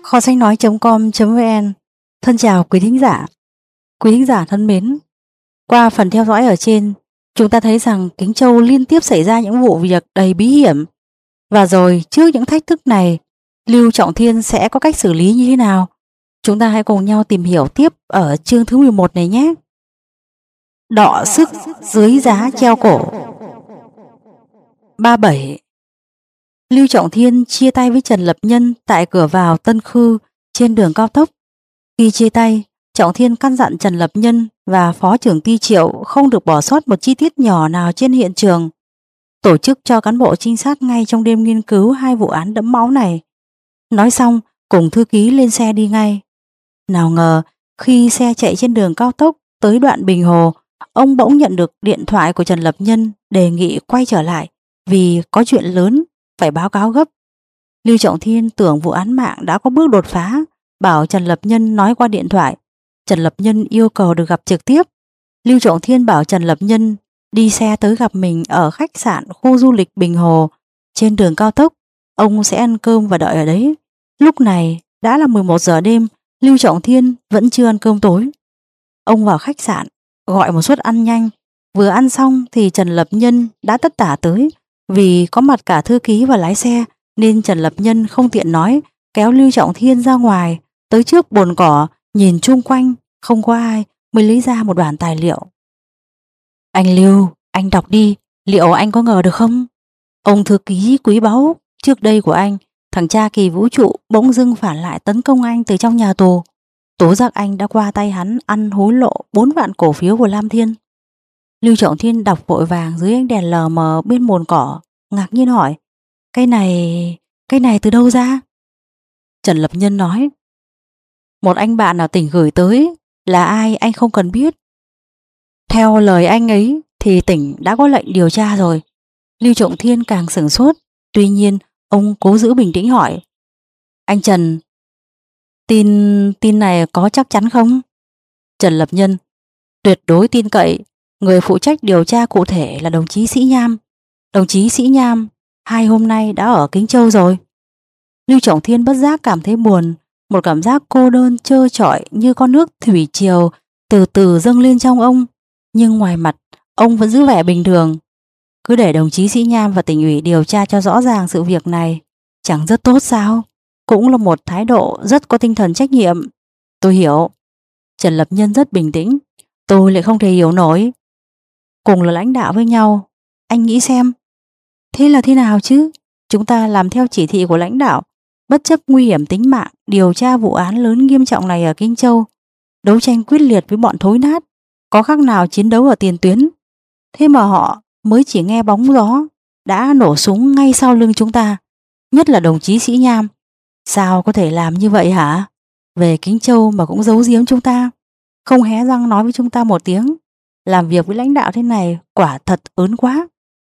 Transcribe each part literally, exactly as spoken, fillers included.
Kho sách nói.com.vn. Thân chào quý thính giả. Quý thính giả thân mến, qua phần theo dõi ở trên, chúng ta thấy rằng Kính Châu liên tiếp xảy ra những vụ việc đầy bí hiểm. Và rồi trước những thách thức này, Lưu Trọng Thiên sẽ có cách xử lý như thế nào? Chúng ta hãy cùng nhau tìm hiểu tiếp ở chương thứ mười một này nhé. Đọ sức dưới giá treo cổ. ba mươi bảy. Lưu Trọng Thiên chia tay với Trần Lập Nhân tại cửa vào Tân Khư trên đường cao tốc. Khi chia tay, Trọng Thiên căn dặn Trần Lập Nhân và Phó trưởng ty Triệu không được bỏ sót một chi tiết nhỏ nào trên hiện trường, tổ chức cho cán bộ trinh sát ngay trong đêm nghiên cứu hai vụ án đẫm máu này. Nói xong, cùng thư ký lên xe đi ngay. Nào ngờ, khi xe chạy trên đường cao tốc tới đoạn Bình Hồ, ông bỗng nhận được điện thoại của Trần Lập Nhân đề nghị quay trở lại vì có chuyện lớn phải báo cáo gấp. Lưu Trọng Thiên tưởng vụ án mạng đã có bước đột phá, bảo Trần Lập Nhân nói qua điện thoại. Trần Lập Nhân yêu cầu được gặp trực tiếp. Lưu Trọng Thiên bảo Trần Lập Nhân đi xe tới gặp mình ở khách sạn khu du lịch Bình Hồ. Trên đường cao tốc, ông sẽ ăn cơm và đợi ở đấy. Lúc này đã là mười một giờ đêm, Lưu Trọng Thiên vẫn chưa ăn cơm tối. Ông vào khách sạn, gọi một suất ăn nhanh. Vừa ăn xong thì Trần Lập Nhân đã tất tả tới. Vì có mặt cả thư ký và lái xe nên Trần Lập Nhân không tiện nói, kéo Lưu Trọng Thiên ra ngoài, tới trước bồn cỏ, nhìn chung quanh, không có ai, mới lấy ra một bản tài liệu. Anh Lưu, anh đọc đi, liệu anh có ngờ được không? Ông thư ký quý báu trước đây của anh, thằng cha kỳ vũ trụ bỗng dưng phản lại tấn công anh từ trong nhà tù. Tố giác anh đã qua tay hắn ăn hối lộ bốn vạn cổ phiếu của Lam Thiên. Lưu Trọng Thiên đọc vội vàng dưới ánh đèn lờ mờ bên bồn cỏ, ngạc nhiên hỏi, cái này, cái này từ đâu ra? Trần Lập Nhân nói, một anh bạn ở tỉnh gửi tới, là ai anh không cần biết. Theo lời anh ấy thì tỉnh đã có lệnh điều tra rồi. Lưu Trọng Thiên càng sửng sốt, tuy nhiên ông cố giữ bình tĩnh hỏi, anh Trần, tin tin này có chắc chắn không? Trần Lập Nhân, tuyệt đối tin cậy. Người phụ trách điều tra cụ thể là đồng chí Sĩ Nham. Đồng chí Sĩ Nham hai hôm nay đã ở Kính Châu rồi. Lưu Trọng Thiên bất giác cảm thấy buồn, một cảm giác cô đơn trơ trọi như con nước thủy triều từ từ dâng lên trong ông. Nhưng ngoài mặt ông vẫn giữ vẻ bình thường. Cứ để đồng chí Sĩ Nham và tỉnh ủy điều tra cho rõ ràng sự việc này, chẳng rất tốt sao? Cũng là một thái độ rất có tinh thần trách nhiệm. Tôi hiểu. Trần Lập Nhân rất bình tĩnh. Tôi lại không thể hiểu nổi. Cùng là lãnh đạo với nhau, anh nghĩ xem. Thế là thế nào chứ? Chúng ta làm theo chỉ thị của lãnh đạo, bất chấp nguy hiểm tính mạng, điều tra vụ án lớn nghiêm trọng này ở Kinh Châu, đấu tranh quyết liệt với bọn thối nát, có khác nào chiến đấu ở tiền tuyến. Thế mà họ mới chỉ nghe bóng gió đã nổ súng ngay sau lưng chúng ta, nhất là đồng chí Sĩ Nham. Sao có thể làm như vậy hả? Về Kính Châu mà cũng giấu giếm chúng ta, không hé răng nói với chúng ta một tiếng. Làm việc với lãnh đạo thế này quả thật ớn quá.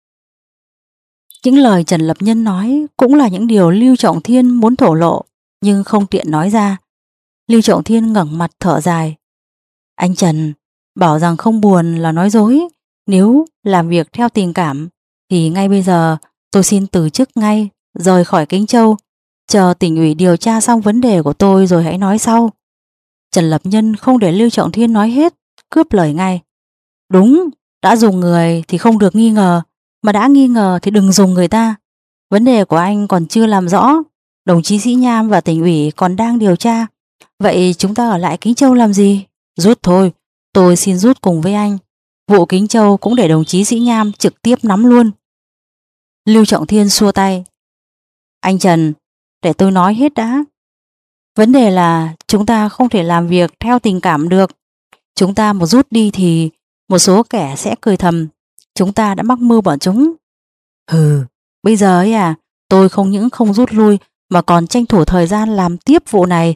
Những lời Trần Lập Nhân nói cũng là những điều Lưu Trọng Thiên muốn thổ lộ, nhưng không tiện nói ra. Lưu Trọng Thiên ngẩng mặt thở dài. Anh Trần, bảo rằng không buồn là nói dối. Nếu làm việc theo tình cảm thì ngay bây giờ tôi xin từ chức ngay, rời khỏi Kính Châu. Chờ tỉnh ủy điều tra xong vấn đề của tôi rồi hãy nói sau. Trần Lập Nhân không để Lưu Trọng Thiên nói hết, cướp lời ngay. Đúng, đã dùng người thì không được nghi ngờ, mà đã nghi ngờ thì đừng dùng người ta. Vấn đề của anh còn chưa làm rõ, đồng chí Sĩ Nham và tỉnh ủy còn đang điều tra. Vậy chúng ta ở lại Kính Châu làm gì? Rút thôi, tôi xin rút cùng với anh. Vụ Kính Châu cũng để đồng chí Sĩ Nham trực tiếp nắm luôn. Lưu Trọng Thiên xua tay. Anh Trần, để tôi nói hết đã. Vấn đề là chúng ta không thể làm việc theo tình cảm được. Chúng ta một rút đi thì một số kẻ sẽ cười thầm, chúng ta đã mắc mưu bọn chúng. Hừ, bây giờ ấy à, tôi không những không rút lui mà còn tranh thủ thời gian làm tiếp vụ này.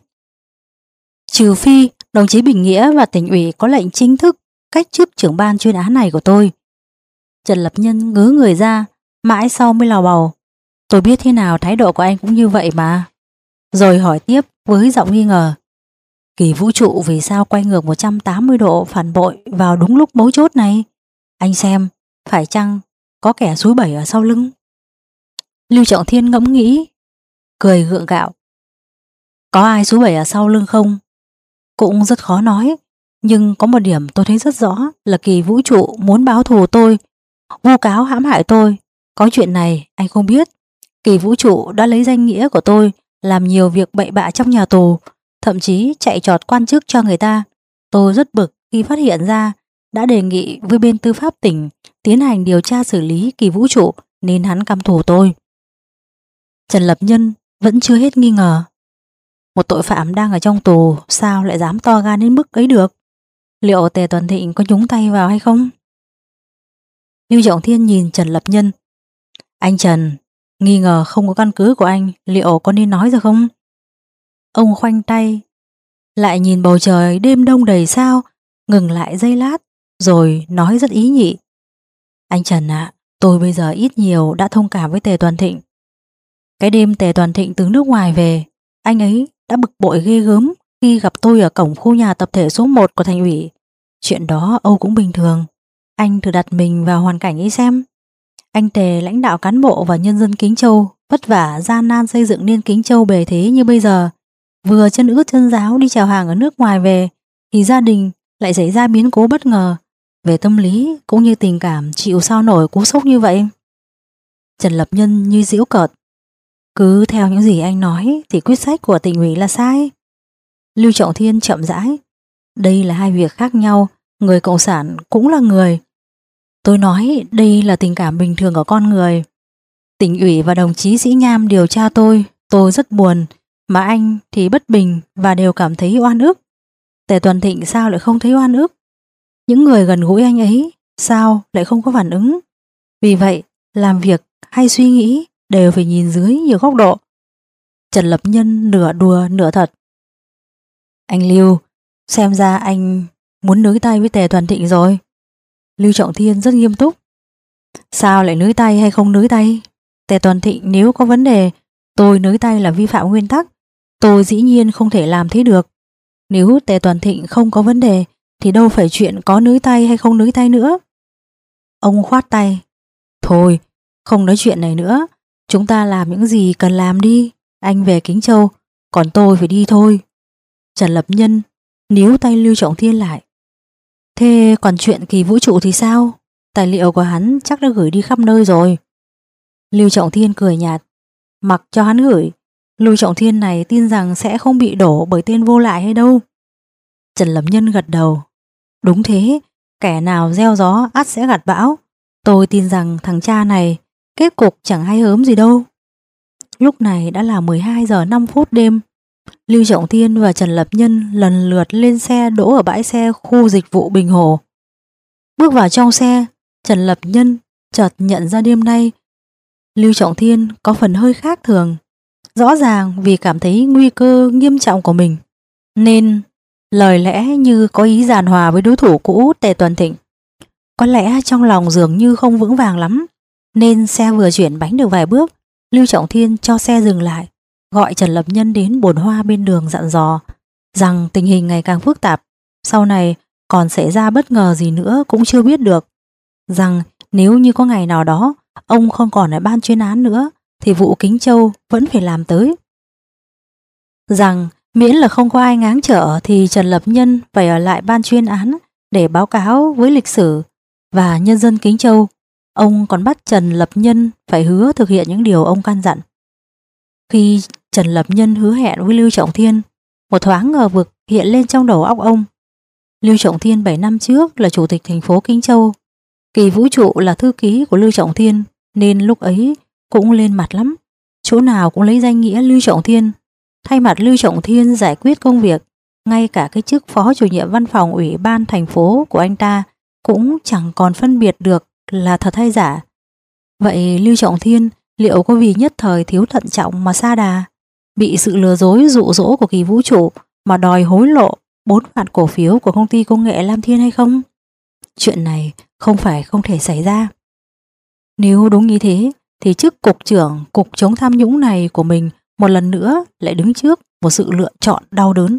Trừ phi đồng chí Bình Nghĩa và tỉnh ủy có lệnh chính thức cách chức trưởng ban chuyên án này của tôi. Trần Lập Nhân ngớ người ra, mãi sau mới lào bầu. Tôi biết thế nào thái độ của anh cũng như vậy mà. Rồi hỏi tiếp với giọng nghi ngờ. Kỳ vũ trụ vì sao quay ngược một trăm tám mươi độ phản bội vào đúng lúc mấu chốt này? Anh xem, phải chăng có kẻ xúi bẩy ở sau lưng? Lưu Trọng Thiên ngẫm nghĩ, cười gượng gạo. Có ai xúi bẩy ở sau lưng không? Cũng rất khó nói, nhưng có một điểm tôi thấy rất rõ là Kỳ Vũ Trụ muốn báo thù tôi, vu cáo hãm hại tôi. Có chuyện này anh không biết, Kỳ Vũ Trụ đã lấy danh nghĩa của tôi làm nhiều việc bậy bạ trong nhà tù, thậm chí chạy trọt quan chức cho người ta. Tôi rất bực khi phát hiện ra, đã đề nghị với bên tư pháp tỉnh tiến hành điều tra xử lý Kỳ Vũ Trụ nên hắn căm thù tôi. Trần Lập Nhân vẫn chưa hết nghi ngờ. Một tội phạm đang ở trong tù sao lại dám to gan đến mức ấy được? Liệu Tề Tuần Thịnh có nhúng tay vào hay không? Lưu Trọng Thiên nhìn Trần Lập Nhân. Anh Trần, nghi ngờ không có căn cứ của anh, liệu có nên nói ra không? Ông khoanh tay, lại nhìn bầu trời đêm đông đầy sao, ngừng lại giây lát, rồi nói rất ý nhị. Anh Trần ạ, tôi bây giờ ít nhiều đã thông cảm với Tề Tuần Thịnh. Cái đêm Tề Tuần Thịnh từ nước ngoài về, anh ấy đã bực bội ghê gớm khi gặp tôi ở cổng khu nhà tập thể số một của thành ủy. Chuyện đó Âu cũng bình thường. Anh thử đặt mình vào hoàn cảnh ấy xem. Anh Tề lãnh đạo cán bộ và nhân dân Kính Châu vất vả gian nan xây dựng nên Kính Châu bề thế như bây giờ. Vừa chân ướt chân ráo đi chào hàng ở nước ngoài về thì gia đình lại xảy ra biến cố bất ngờ. Về tâm lý cũng như tình cảm chịu sao nổi cú sốc như vậy. Trần Lập Nhân như giễu cợt. Cứ theo những gì anh nói thì quyết sách của tỉnh ủy là sai. Lưu Trọng Thiên chậm rãi. Đây là hai việc khác nhau, người cộng sản cũng là người. Tôi nói đây là tình cảm bình thường của con người. Tỉnh ủy và đồng chí Sĩ Nham điều tra tôi, tôi rất buồn, mà anh thì bất bình và đều cảm thấy oan ức. Tề Tuần Thịnh sao lại không thấy oan ức? Những người gần gũi anh ấy sao lại không có phản ứng? Vì vậy, làm việc hay suy nghĩ đều phải nhìn dưới nhiều góc độ. Trần Lập Nhân nửa đùa nửa thật. Anh Lưu, xem ra anh muốn nới tay với Tề Tuần Thịnh rồi. Lưu Trọng Thiên rất nghiêm túc. Sao lại nới tay hay không nới tay? Tề Tuần Thịnh nếu có vấn đề, tôi nới tay là vi phạm nguyên tắc. Tôi dĩ nhiên không thể làm thế được. Nếu Tề Tuần Thịnh không có vấn đề thì đâu phải chuyện có nới tay hay không nới tay nữa. Ông khoát tay. Thôi, không nói chuyện này nữa. Chúng ta làm những gì cần làm đi. Anh về Kính Châu, còn tôi phải đi thôi. Trần Lập Nhân níu tay Lưu Trọng Thiên lại. Thế còn chuyện Kỳ Vũ Trụ thì sao? Tài liệu của hắn chắc đã gửi đi khắp nơi rồi. Lưu Trọng Thiên cười nhạt. Mặc cho hắn gửi, Lưu Trọng Thiên này tin rằng sẽ không bị đổ bởi tên vô lại hay đâu. Trần Lập Nhân gật đầu. Đúng thế, kẻ nào gieo gió ắt sẽ gặt bão. Tôi tin rằng thằng cha này kết cục chẳng hay hớm gì đâu. Lúc này đã là mười hai giờ năm phút đêm. Lưu Trọng Thiên và Trần Lập Nhân lần lượt lên xe đỗ ở bãi xe khu dịch vụ Bình Hồ. Bước vào trong xe, Trần Lập Nhân chợt nhận ra đêm nay Lưu Trọng Thiên có phần hơi khác thường. Rõ ràng vì cảm thấy nguy cơ nghiêm trọng của mình, nên lời lẽ như có ý giàn hòa với đối thủ cũ Tề Tuần Thịnh. Có lẽ trong lòng dường như không vững vàng lắm, nên xe vừa chuyển bánh được vài bước, Lưu Trọng Thiên cho xe dừng lại, gọi Trần Lập Nhân đến bồn hoa bên đường dặn dò rằng tình hình ngày càng phức tạp, sau này còn xảy ra bất ngờ gì nữa cũng chưa biết được, rằng nếu như có ngày nào đó ông không còn ở ban chuyên án nữa thì vụ Kính Châu vẫn phải làm tới, rằng miễn là không có ai ngáng trở thì Trần Lập Nhân phải ở lại ban chuyên án để báo cáo với lịch sử và nhân dân Kính Châu. Ông còn bắt Trần Lập Nhân phải hứa thực hiện những điều ông căn dặn. Khi Trần Lập Nhân hứa hẹn với Lưu Trọng Thiên, một thoáng ngờ vực hiện lên trong đầu óc ông. Lưu Trọng Thiên bảy năm trước là chủ tịch thành phố Kính Châu, Kỳ Vũ Trụ là thư ký của Lưu Trọng Thiên, nên lúc ấy cũng lên mặt lắm, chỗ nào cũng lấy danh nghĩa Lưu Trọng Thiên, thay mặt Lưu Trọng Thiên giải quyết công việc. Ngay cả cái chức phó chủ nhiệm văn phòng ủy ban thành phố của anh ta cũng chẳng còn phân biệt được là thật hay giả. Vậy Lưu Trọng Thiên liệu có vì nhất thời thiếu thận trọng mà sa đà, bị sự lừa dối dụ dỗ của Kỳ Vũ Trụ mà đòi hối lộ bốn vạn cổ phiếu của công ty công nghệ Lam Thiên hay không? Chuyện này không phải không thể xảy ra. Nếu đúng như thế thì chức cục trưởng cục chống tham nhũng này của mình một lần nữa lại đứng trước một sự lựa chọn đau đớn.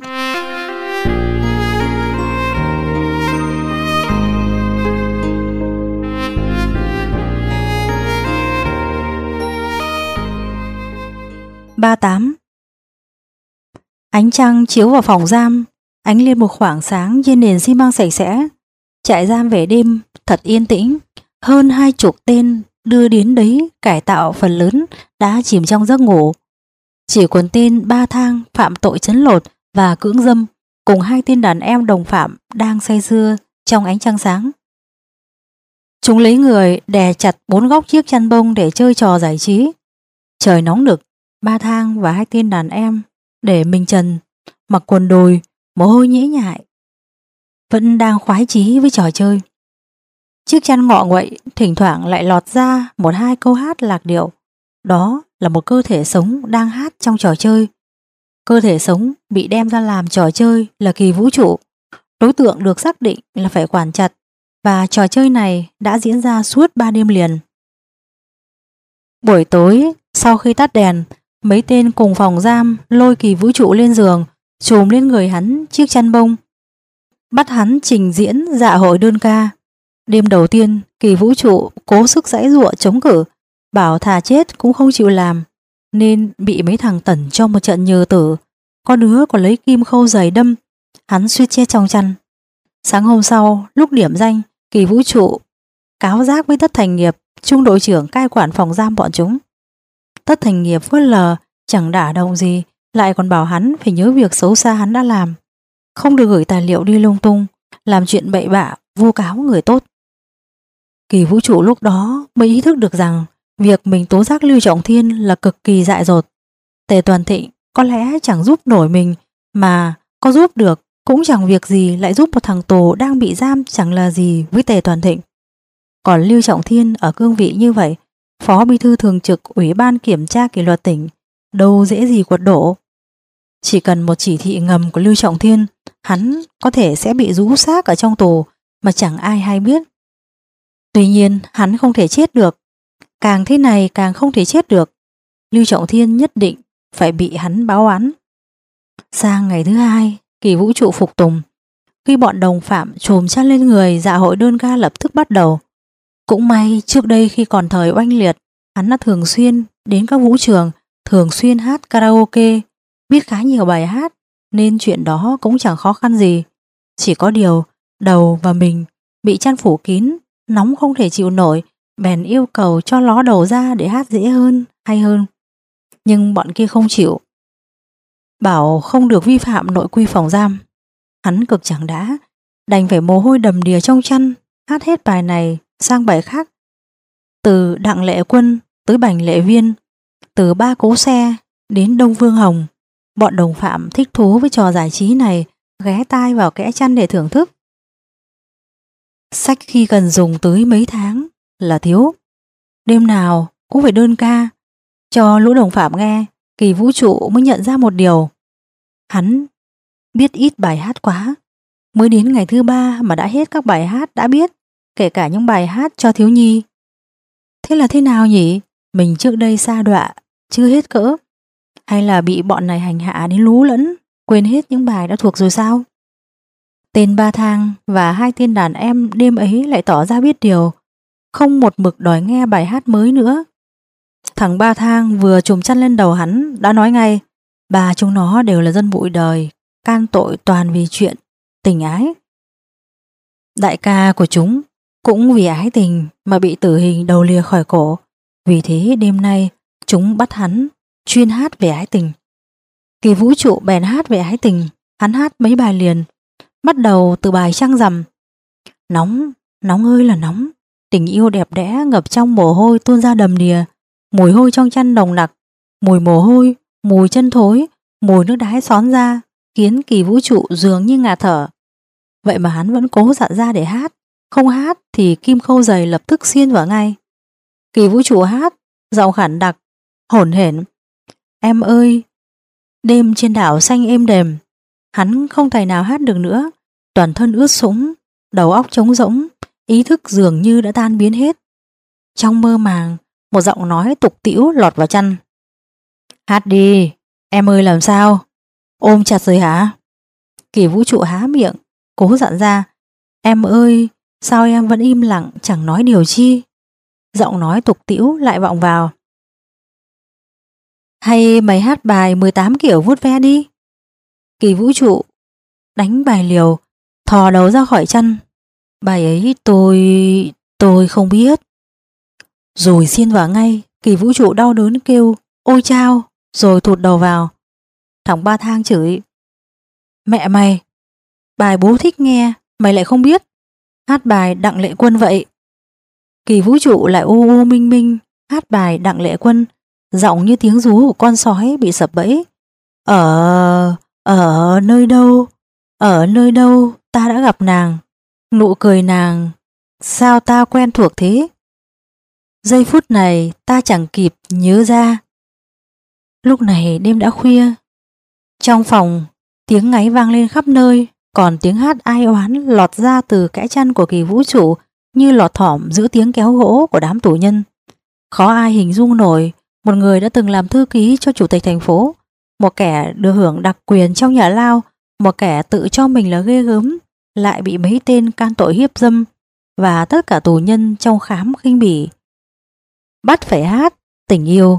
ba tám. Ánh trăng chiếu vào phòng giam, ánh lên một khoảng sáng trên nền xi măng sạch sẽ. Trại giam về đêm thật yên tĩnh, hơn hai chục tên đưa đến đấy cải tạo phần lớn đã chìm trong giấc ngủ. Chỉ còn tên Ba Thang phạm tội trấn lột và cưỡng dâm cùng hai tên đàn em đồng phạm đang say sưa trong ánh trăng sáng. Chúng lấy người đè chặt bốn góc chiếc chăn bông để chơi trò giải trí. Trời nóng nực, Ba Thang và hai tên đàn em để mình trần, mặc quần đùi, mồ hôi nhễ nhại, vẫn đang khoái chí với trò chơi. Chiếc chăn ngọ nguậy thỉnh thoảng lại lọt ra một hai câu hát lạc điệu. Đó là một cơ thể sống đang hát trong trò chơi. Cơ thể sống bị đem ra làm trò chơi là Kỳ Vũ Trụ. Đối tượng được xác định là phải quản chặt, và trò chơi này đã diễn ra suốt ba đêm liền. Buổi tối, sau khi tắt đèn, mấy tên cùng phòng giam lôi Kỳ Vũ Trụ lên giường, trùm lên người hắn chiếc chăn bông, bắt hắn trình diễn dạ hội đơn ca. Đêm đầu tiên, Kỳ Vũ Trụ cố sức giãy giụa chống cự, bảo thà chết cũng không chịu làm, nên bị mấy thằng tẩn cho một trận nhừ tử. Có đứa còn lấy kim khâu giày đâm, hắn suýt chết trong chăn. Sáng hôm sau, lúc điểm danh, Kỳ Vũ Trụ cáo giác với Tất Thành Nghiệp, trung đội trưởng cai quản phòng giam bọn chúng. Tất Thành Nghiệp phớt lờ, chẳng đả động gì, lại còn bảo hắn phải nhớ việc xấu xa hắn đã làm, không được gửi tài liệu đi lung tung, làm chuyện bậy bạ, vu cáo người tốt. Kỳ Vũ Trụ lúc đó mới ý thức được rằng việc mình tố giác Lưu Trọng Thiên là cực kỳ dại dột. Tề Toàn Thịnh có lẽ chẳng giúp nổi mình, mà có giúp được cũng chẳng việc gì lại giúp một thằng tù đang bị giam chẳng là gì với Tề Toàn Thịnh. Còn Lưu Trọng Thiên ở cương vị như vậy, Phó Bí thư thường trực Ủy ban Kiểm tra Kỷ luật tỉnh, đâu dễ gì quật đổ. Chỉ cần một chỉ thị ngầm của Lưu Trọng Thiên, hắn có thể sẽ bị rũ xác ở trong tù mà chẳng ai hay biết. Tuy nhiên hắn không thể chết được, càng thế này càng không thể chết được. Lưu Trọng Thiên nhất định phải bị hắn báo oán. Sang ngày thứ hai, Kỳ Vũ Trụ phục tùng. Khi bọn đồng phạm trùm chăn lên người, dạ hội đơn ca lập tức bắt đầu. Cũng may trước đây khi còn thời oanh liệt, hắn đã thường xuyên đến các vũ trường, thường xuyên hát karaoke, biết khá nhiều bài hát, nên chuyện đó cũng chẳng khó khăn gì. Chỉ có điều đầu và mình bị chăn phủ kín, nóng không thể chịu nổi, bèn yêu cầu cho ló đầu ra để hát dễ hơn, hay hơn. Nhưng bọn kia không chịu, bảo không được vi phạm nội quy phòng giam. Hắn cực chẳng đã, đành phải mồ hôi đầm đìa trong chăn, hát hết bài này sang bài khác. Từ Đặng Lệ Quân tới Bành Lệ Viên, từ Ba Cố Xe đến Đông Phương Hồng, bọn đồng phạm thích thú với trò giải trí này, ghé tai vào kẽ chăn để thưởng thức. Sách khi cần dùng tới mấy tháng là thiếu. Đêm nào cũng phải đơn ca cho lũ đồng phạm nghe. Kỳ Vũ Trụ mới nhận ra một điều. Hắn biết ít bài hát quá. Mới đến ngày thứ ba mà đã hết các bài hát đã biết, kể cả những bài hát cho thiếu nhi. Thế là thế nào nhỉ? Mình trước đây sa đọa chưa hết cỡ, hay là bị bọn này hành hạ đến lú lẫn, quên hết những bài đã thuộc rồi sao? Tên Ba Thang và hai tên đàn em đêm ấy lại tỏ ra biết điều, không một mực đòi nghe bài hát mới nữa. Thằng Ba Thang vừa trùm chăn lên đầu hắn đã nói ngay, ba chúng nó đều là dân bụi đời, can tội toàn vì chuyện tình ái. Đại ca của chúng cũng vì ái tình mà bị tử hình đầu lìa khỏi cổ. Vì thế đêm nay chúng bắt hắn chuyên hát về ái tình. Kỳ Vũ Trụ bèn hát về ái tình. Hắn hát mấy bài liền, bắt đầu từ bài Trăng Rằm. Nóng, nóng ơi là nóng, tình yêu đẹp đẽ ngập trong mồ hôi tuôn ra đầm đìa. Mùi hôi trong chăn nồng nặc, mùi mồ hôi, mùi chân thối, mùi nước đái xón ra, khiến Kỳ Vũ Trụ dường như ngạt thở. Vậy mà hắn vẫn cố dặn ra để hát. Không hát thì kim khâu giày lập tức xiên vào ngay. Kỳ Vũ Trụ hát, giọng khản đặc, hổn hển. Em ơi, đêm trên đảo xanh êm đềm. Hắn không tài nào hát được nữa, toàn thân ướt sũng, đầu óc trống rỗng, ý thức dường như đã tan biến hết. Trong mơ màng, một giọng nói tục tĩu lọt vào chăn. Hát đi, em ơi làm sao? Ôm chặt rồi hả? Kỳ Vũ Trụ há miệng, cố dặn ra. Em ơi, sao em vẫn im lặng chẳng nói điều chi? Giọng nói tục tĩu lại vọng vào. Hay mày hát bài mười tám kiểu vuốt ve đi? Kỳ Vũ Trụ đánh bài liều, thò đầu ra khỏi chăn. Bài ấy tôi... tôi không biết. Rồi xiên vào ngay. Kỳ Vũ Trụ đau đớn kêu ôi chao, rồi thụt đầu vào. Thằng Ba Thang chửi: Mẹ mày, bài bố thích nghe mày lại không biết, hát bài Đặng Lệ Quân vậy. Kỳ Vũ Trụ lại u u minh minh hát bài Đặng Lệ Quân, giọng như tiếng rú của con sói bị sập bẫy. Ở... ở nơi đâu, ở nơi đâu ta đã gặp nàng, nụ cười nàng sao ta quen thuộc thế. Giây phút này ta chẳng kịp nhớ ra. Lúc này đêm đã khuya. Trong phòng tiếng ngáy vang lên khắp nơi, còn tiếng hát ai oán lọt ra từ kẽ chăn của Kỳ Vũ Trụ như lọt thỏm giữa tiếng kéo gỗ của đám tù nhân. Khó ai hình dung nổi một người đã từng làm thư ký cho chủ tịch thành phố, một kẻ được hưởng đặc quyền trong nhà lao, một kẻ tự cho mình là ghê gớm, lại bị mấy tên can tội hiếp dâm và tất cả tù nhân trong khám khinh bỉ. Bắt phải hát tình yêu.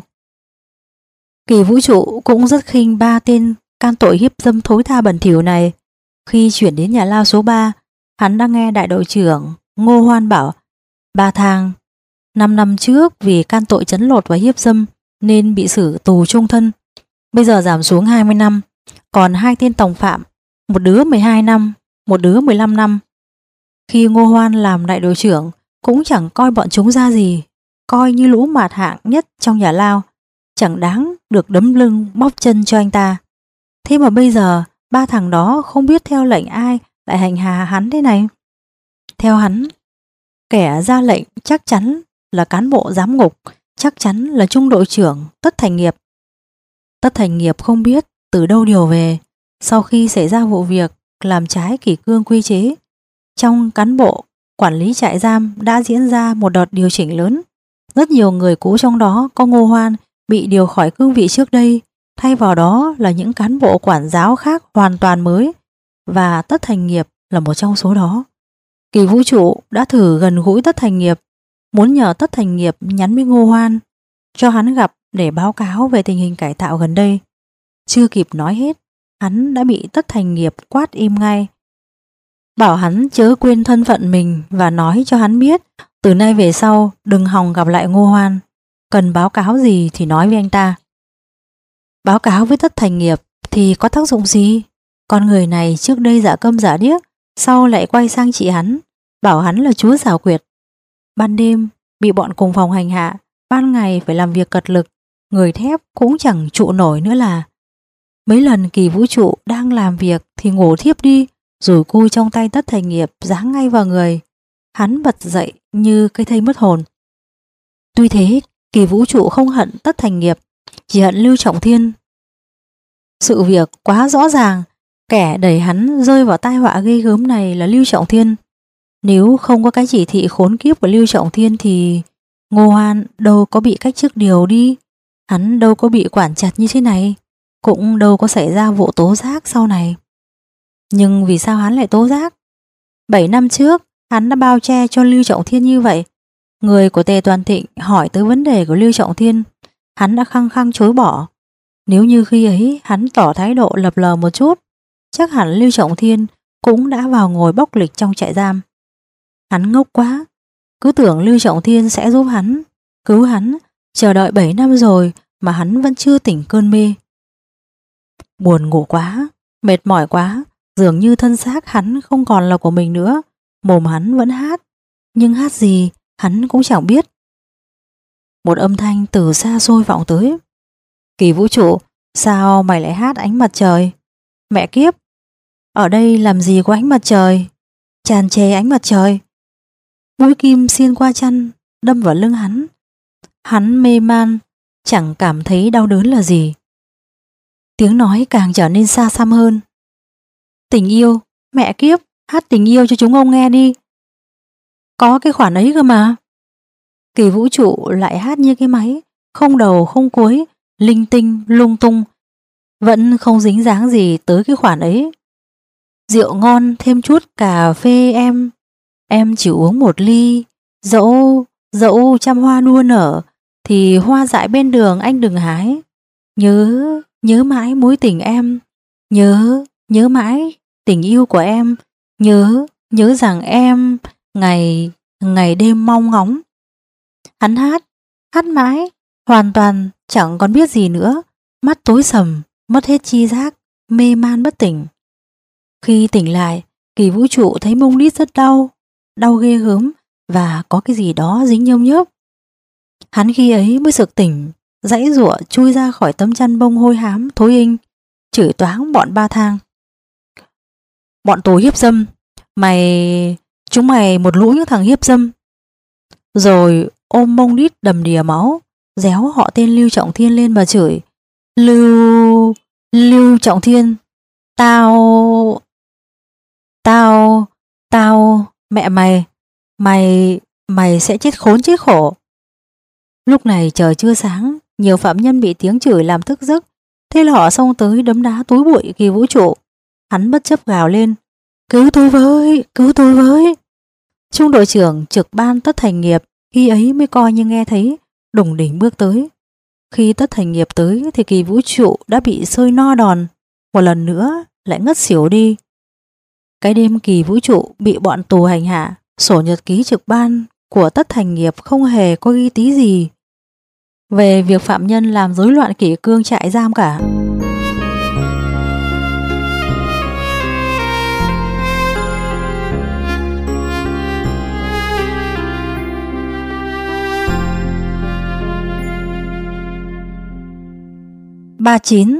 Kỳ Vũ Trụ cũng rất khinh ba tên can tội hiếp dâm thối tha bẩn thỉu này. Khi chuyển đến nhà lao số ba, hắn đã nghe đại đội trưởng Ngô Hoan bảo Ba Thang năm năm trước vì can tội trấn lột và hiếp dâm nên bị xử tù chung thân, bây giờ giảm xuống hai mươi năm, còn hai tên tòng phạm, một đứa mười hai năm, một đứa mười lăm năm. Khi Ngô Hoan làm đại đội trưởng cũng chẳng coi bọn chúng ra gì, coi như lũ mạt hạng nhất trong nhà lao, chẳng đáng được đấm lưng bóp chân cho anh ta. Thế mà bây giờ ba thằng đó không biết theo lệnh ai lại hành hạ hắn thế này. Theo hắn, kẻ ra lệnh chắc chắn là cán bộ giám ngục, chắc chắn là trung đội trưởng Tất Thành Nghiệp. Tất Thành Nghiệp không biết từ đâu điều về, sau khi xảy ra vụ việc làm trái kỷ cương quy chế, trong cán bộ quản lý trại giam đã diễn ra một đợt điều chỉnh lớn. Rất nhiều người cũ trong đó có Ngô Hoan bị điều khỏi cương vị trước đây, thay vào đó là những cán bộ quản giáo khác hoàn toàn mới, và Tất Thành Nghiệp là một trong số đó. Kỳ Vũ Trụ đã thử gần gũi Tất Thành Nghiệp, muốn nhờ Tất Thành Nghiệp nhắn với Ngô Hoan cho hắn gặp để báo cáo về tình hình cải tạo gần đây. Chưa kịp nói hết, hắn đã bị Tất Thành Nghiệp quát im ngay, bảo hắn chớ quên thân phận mình và nói cho hắn biết từ nay về sau đừng hòng gặp lại Ngô Hoan, cần báo cáo gì thì nói với anh ta. Báo cáo với Tất Thành Nghiệp thì có tác dụng gì? Con người này trước đây giả câm giả điếc, sau lại quay sang chị hắn, bảo hắn là chúa xảo quyệt. Ban đêm bị bọn cùng phòng hành hạ, ban ngày phải làm việc cật lực, người thép cũng chẳng trụ nổi nữa là. Mấy lần Kỳ Vũ Trụ đang làm việc thì ngủ thiếp đi, rồi cui trong tay Tất Thành Nghiệp giáng ngay vào người. Hắn bật dậy như cây thây mất hồn. Tuy thế, Kỳ Vũ Trụ không hận Tất Thành Nghiệp, chỉ hận Lưu Trọng Thiên. Sự việc quá rõ ràng, kẻ đẩy hắn rơi vào tai họa ghê gớm này là Lưu Trọng Thiên. Nếu không có cái chỉ thị khốn kiếp của Lưu Trọng Thiên thì Ngô Hoan đâu có bị cách chức điều đi, hắn đâu có bị quản chặt như thế này, cũng đâu có xảy ra vụ tố giác sau này. Nhưng vì sao hắn lại tố giác? Bảy năm trước hắn đã bao che cho Lưu Trọng Thiên như vậy. Người của Tề Toàn Thịnh hỏi tới vấn đề của Lưu Trọng Thiên, hắn đã khăng khăng chối bỏ. Nếu như khi ấy hắn tỏ thái độ lập lờ một chút, chắc hẳn Lưu Trọng Thiên cũng đã vào ngồi bóc lịch trong trại giam. Hắn ngốc quá, cứ tưởng Lưu Trọng Thiên sẽ giúp hắn, cứu hắn, chờ đợi bảy năm rồi mà hắn vẫn chưa tỉnh cơn mê. Buồn ngủ quá, mệt mỏi quá, dường như thân xác hắn không còn là của mình nữa. Mồm hắn vẫn hát, nhưng hát gì hắn cũng chẳng biết. Một âm thanh từ xa xôi vọng tới. Kỳ Vũ Trụ, sao mày lại hát ánh mặt trời? Mẹ kiếp, ở đây làm gì có ánh mặt trời? Tràn trề ánh mặt trời. Mũi kim xiên qua chăn, đâm vào lưng hắn. Hắn mê man, chẳng cảm thấy đau đớn là gì. Tiếng nói càng trở nên xa xăm hơn. Tình yêu, mẹ kiếp, hát tình yêu cho chúng ông nghe đi. Có cái khoản ấy cơ mà. Kỳ Vũ Trụ lại hát như cái máy, không đầu không cuối, linh tinh lung tung, vẫn không dính dáng gì tới cái khoản ấy. Rượu ngon thêm chút cà phê em, em chỉ uống một ly. Dẫu, dẫu trăm hoa đua nở, thì hoa dại bên đường anh đừng hái. Nhớ, nhớ mãi mối tình em, Nhớ, nhớ mãi tình yêu của em, nhớ, nhớ rằng em ngày, ngày đêm mong ngóng. Hắn hát, hát mãi, hoàn toàn chẳng còn biết gì nữa, mắt tối sầm, mất hết tri giác, mê man bất tỉnh. Khi tỉnh lại, Kỳ Vũ Trụ thấy mông đít rất đau, đau ghê gớm và có cái gì đó dính nhôm nhớp. Hắn khi ấy mới sực tỉnh, giãy giụa chui ra khỏi tấm chăn bông hôi hám thối inh, chửi toáng bọn ba thang. Bọn tù hiếp dâm, mày, chúng mày một lũ những thằng hiếp dâm. Rồi ôm mông đít đầm đìa máu, réo họ tên Lưu Trọng Thiên lên mà chửi. Lưu... Lưu Trọng Thiên, tao... Tao... Tao... Mẹ mày... Mày... Mày sẽ chết khốn chết khổ. Lúc này trời chưa sáng, nhiều phạm nhân bị tiếng chửi làm thức giấc, thế là họ xông tới đấm đá túi bụi Kỳ Vũ Trụ. Hắn bất chấp gào lên, cứu tôi với, cứu tôi với. Trung đội trưởng trực ban Tất Thành Nghiệp khi ấy mới coi như nghe thấy, đủng đỉnh bước tới. Khi Tất Thành Nghiệp tới thì Kỳ Vũ Trụ đã bị sơi no đòn, một lần nữa lại ngất xỉu đi. Cái đêm Kỳ Vũ Trụ bị bọn tù hành hạ, sổ nhật ký trực ban của Tất Thành Nghiệp không hề có ghi tí gì về việc phạm nhân làm rối loạn kỷ cương trại giam cả. ba mươi chín.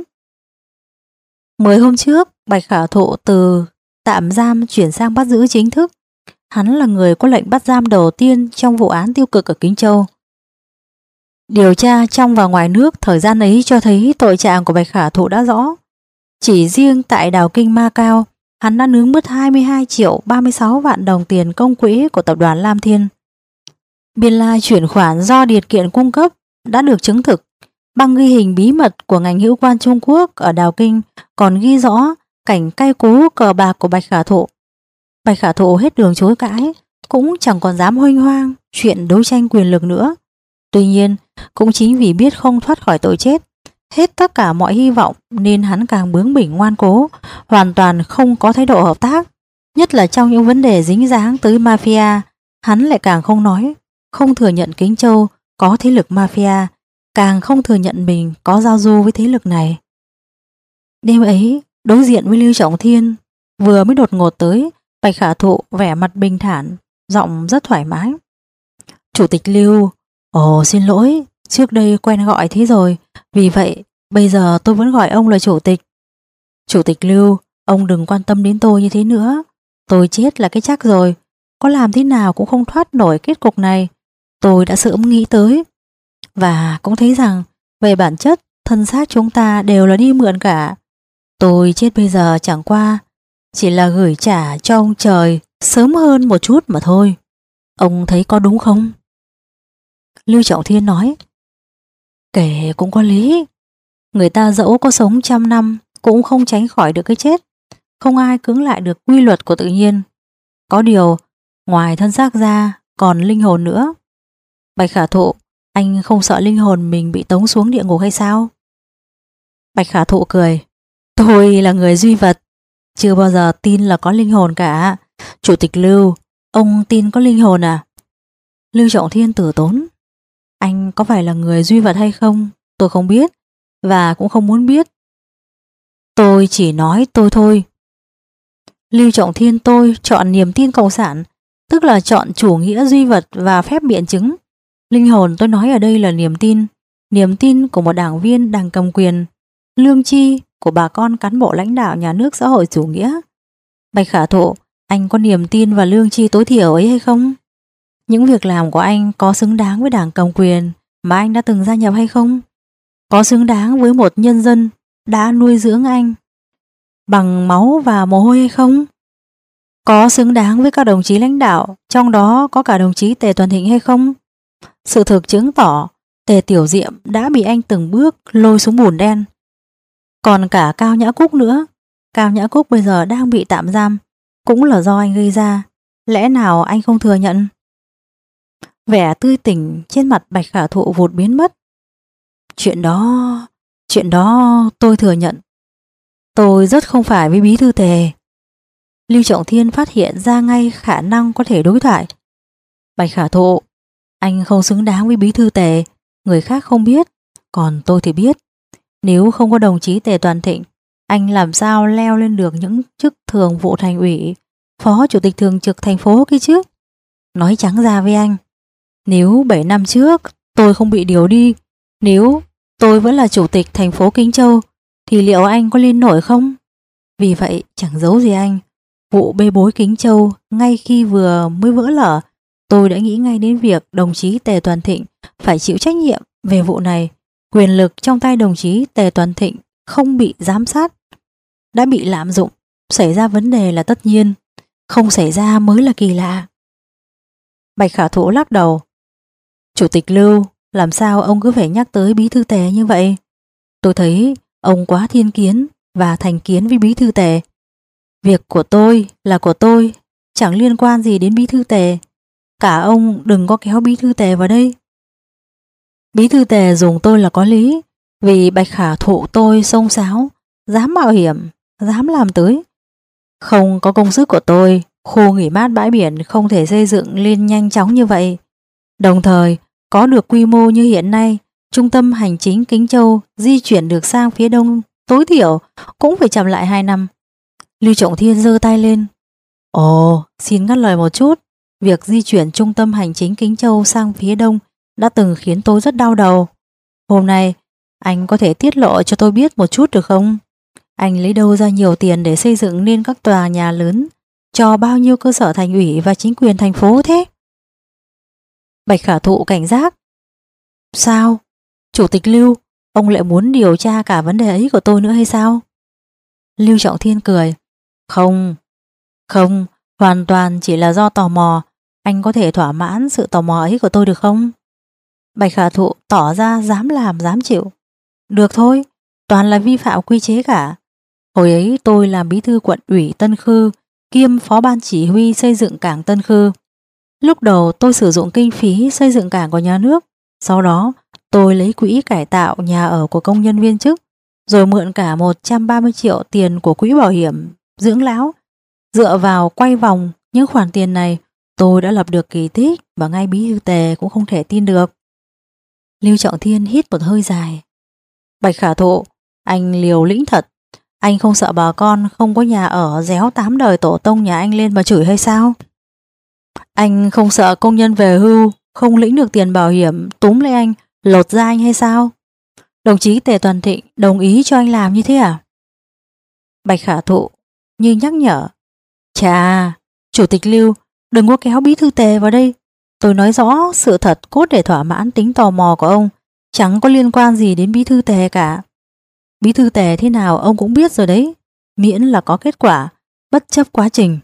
Mới hôm trước, Bạch Khả Thụ từ tạm giam chuyển sang bắt giữ chính thức. Hắn là người có lệnh bắt giam đầu tiên trong vụ án tiêu cực ở Kính Châu. Điều tra trong và ngoài nước thời gian ấy cho thấy tội trạng của Bạch Khả Thụ đã rõ. Chỉ riêng tại đào Kinh Ma Cao, hắn đã nướng mất hai mươi hai triệu ba mươi sáu vạn đồng tiền công quỹ của tập đoàn Lam Thiên. Biên lai chuyển khoản do điệt kiện cung cấp đã được chứng thực. Băng ghi hình bí mật của ngành hữu quan Trung Quốc ở đào Kinh còn ghi rõ cảnh cay cú cờ bạc của Bạch Khả Thụ. Bạch Khả Thụ hết đường chối cãi, cũng chẳng còn dám huênh hoang chuyện đấu tranh quyền lực nữa. Tuy nhiên, cũng chính vì biết không thoát khỏi tội chết, hết tất cả mọi hy vọng nên hắn càng bướng bỉnh ngoan cố, hoàn toàn không có thái độ hợp tác. Nhất là trong những vấn đề dính dáng tới mafia, hắn lại càng không nói, không thừa nhận Kính Châu có thế lực mafia, càng không thừa nhận mình có giao du với thế lực này. Đêm ấy, đối diện với Lưu Trọng Thiên, vừa mới đột ngột tới, Bạch Khả Thụ vẻ mặt bình thản, giọng rất thoải mái. Chủ tịch Lưu, ồ xin lỗi, trước đây quen gọi thế rồi, vì vậy bây giờ tôi vẫn gọi ông là chủ tịch. Chủ tịch Lưu, ông đừng quan tâm đến tôi như thế nữa, tôi chết là cái chắc rồi, có làm thế nào cũng không thoát nổi kết cục này, tôi đã sớm nghĩ tới. Và cũng thấy rằng về bản chất thân xác chúng ta đều là đi mượn cả. Tôi chết bây giờ chẳng qua chỉ là gửi trả cho ông trời sớm hơn một chút mà thôi. Ông thấy có đúng không? Lưu Trọng Thiên nói, kể cũng có lý. Người ta dẫu có sống trăm năm cũng không tránh khỏi được cái chết. Không ai cưỡng lại được quy luật của tự nhiên. Có điều, ngoài thân xác ra còn linh hồn nữa. Bạch Khả Thụ, anh không sợ linh hồn mình bị tống xuống địa ngục hay sao? Bạch Khả Thụ cười, tôi là người duy vật, chưa bao giờ tin là có linh hồn cả. Chủ tịch Lưu, ông tin có linh hồn à? Lưu Trọng Thiên tử tốn, anh có phải là người duy vật hay không? Tôi không biết, và cũng không muốn biết. Tôi chỉ nói tôi thôi. Lưu Trọng Thiên tôi chọn niềm tin cộng sản, tức là chọn chủ nghĩa duy vật và phép biện chứng. Linh hồn tôi nói ở đây là niềm tin, niềm tin của một đảng viên đang cầm quyền, lương tri của bà con cán bộ lãnh đạo nhà nước xã hội chủ nghĩa. Bạch Khả Thụ, anh có niềm tin và lương tri tối thiểu ấy hay không? Những việc làm của anh có xứng đáng với đảng cầm quyền mà anh đã từng gia nhập hay không? Có xứng đáng với một nhân dân đã nuôi dưỡng anh bằng máu và mồ hôi hay không? Có xứng đáng với các đồng chí lãnh đạo, trong đó có cả đồng chí Tề Tuần Thịnh hay không? Sự thực chứng tỏ Tề Tiểu Diệm đã bị anh từng bước lôi xuống bùn đen. Còn cả Cao Nhã Cúc nữa. Cao Nhã Cúc bây giờ đang bị tạm giam, cũng là do anh gây ra. Lẽ nào anh không thừa nhận? Vẻ tươi tỉnh trên mặt Bạch Khả Thụ vụt biến mất. Chuyện đó, chuyện đó tôi thừa nhận. Tôi rất không phải với bí thư Tề. Lưu Trọng Thiên phát hiện ra ngay khả năng có thể đối thoại. Bạch Khả Thụ, anh không xứng đáng với bí thư Tề, người khác không biết, còn tôi thì biết. Nếu không có đồng chí Tề Toàn Thịnh, anh làm sao leo lên được những chức thường vụ thành ủy, phó chủ tịch thường trực thành phố kia chứ? Nói trắng ra với anh, nếu bảy năm trước tôi không bị điều đi, nếu tôi vẫn là chủ tịch thành phố Kinh Châu, thì liệu anh có lên nổi không? Vì vậy chẳng giấu gì anh, vụ bê bối Kính Châu ngay khi vừa mới vỡ lở, tôi đã nghĩ ngay đến việc đồng chí Tề Toàn Thịnh phải chịu trách nhiệm về vụ này. Quyền lực trong tay đồng chí Tề Toàn Thịnh không bị giám sát, đã bị lạm dụng, xảy ra vấn đề là tất nhiên, không xảy ra mới là kỳ lạ. Bạch Khả Thụ lắc đầu. Chủ tịch Lưu, làm sao ông cứ phải nhắc tới bí thư Tề như vậy? Tôi thấy ông quá thiên kiến và thành kiến với bí thư Tề. Việc của tôi là của tôi, chẳng liên quan gì đến bí thư Tề. Cả ông đừng có kéo bí thư Tề vào đây. Bí thư Tề dùng tôi là có lý, vì Bạch Khả Thụ tôi xông xáo, dám mạo hiểm, dám làm tới. Không có công sức của tôi, khu nghỉ mát bãi biển không thể xây dựng lên nhanh chóng như vậy. Đồng thời, có được quy mô như hiện nay, trung tâm hành chính Kính Châu di chuyển được sang phía đông tối thiểu cũng phải chậm lại hai năm. Lưu Trọng Thiên giơ tay lên. Ồ, xin ngắt lời một chút. Việc di chuyển trung tâm hành chính Kính Châu sang phía đông đã từng khiến tôi rất đau đầu. Hôm nay, anh có thể tiết lộ cho tôi biết một chút được không? Anh lấy đâu ra nhiều tiền để xây dựng nên các tòa nhà lớn cho bao nhiêu cơ sở thành ủy và chính quyền thành phố thế? Bạch Khả Thụ cảnh giác. Sao? Chủ tịch Lưu, ông lại muốn điều tra cả vấn đề ấy của tôi nữa hay sao? Lưu Trọng Thiên cười. Không, không, hoàn toàn chỉ là do tò mò. Anh có thể thỏa mãn sự tò mò ấy của tôi được không? Bạch Khả Thụ tỏ ra dám làm dám chịu. Được thôi, toàn là vi phạm quy chế cả. Hồi ấy tôi làm bí thư quận ủy Tân Khư, kiêm phó ban chỉ huy xây dựng cảng Tân Khư. Lúc đầu tôi sử dụng kinh phí xây dựng cảng của nhà nước, sau đó tôi lấy quỹ cải tạo nhà ở của công nhân viên chức, rồi mượn cả một trăm ba mươi triệu tiền của quỹ bảo hiểm dưỡng lão. Dựa vào quay vòng những khoản tiền này, tôi đã lập được kỳ tích mà ngay bí thư Tề cũng không thể tin được. Lưu Trọng Thiên hít một hơi dài. Bạch Khả Thụ, anh liều lĩnh thật. Anh không sợ bà con không có nhà ở réo tám đời tổ tông nhà anh lên mà chửi hay sao? Anh không sợ công nhân về hưu không lĩnh được tiền bảo hiểm túm lấy anh, lột da anh hay sao? Đồng chí Tề Toàn Thịnh đồng ý cho anh làm như thế à? Bạch Khả Thụ như nhắc nhở. Chà, Chủ tịch Lưu, đừng có kéo bí thư Tề vào đây. Tôi nói rõ sự thật cốt để thỏa mãn tính tò mò của ông, chẳng có liên quan gì đến bí thư Tề cả. Bí thư Tề thế nào ông cũng biết rồi đấy, miễn là có kết quả, bất chấp quá trình.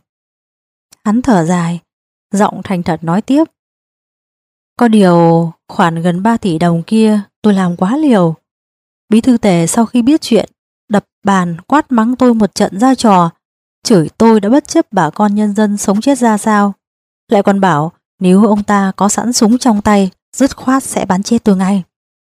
Hắn thở dài, giọng thành thật nói tiếp. Có điều khoản gần ba tỷ đồng kia tôi làm quá liều. Bí thư Tề sau khi biết chuyện, đập bàn quát mắng tôi một trận ra trò, chửi tôi đã bất chấp bà con nhân dân sống chết ra sao. Lại còn bảo nếu ông ta có sẵn súng trong tay, dứt khoát sẽ bắn chết tôi ngay.